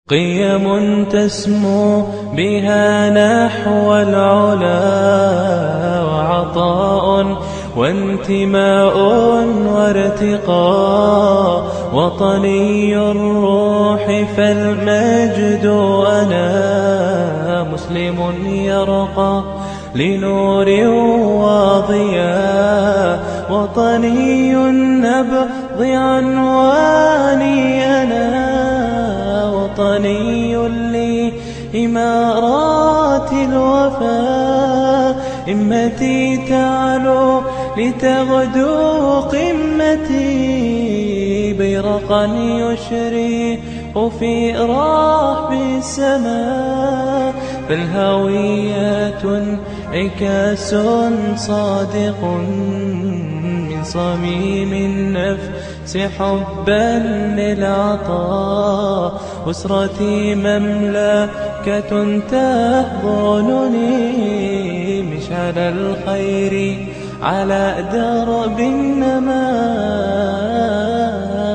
قيم تسمو بها نحو العلا، وعطاء وانتماء وارتقاء، وطني الروح فالمجد أنا، مسلم يرقى لنور وضياء، وطني النبض عنواني أنا، وطني لإمارات الوفاء، همتي تعلو لتغدو قمتي، بيرقا يشرق في رحب السماء، فالهوية انعكاس صادق من صميم النفس حبا للعطاء، أسرتي مملكة تحضنني، مشعل الخير على درب النماء.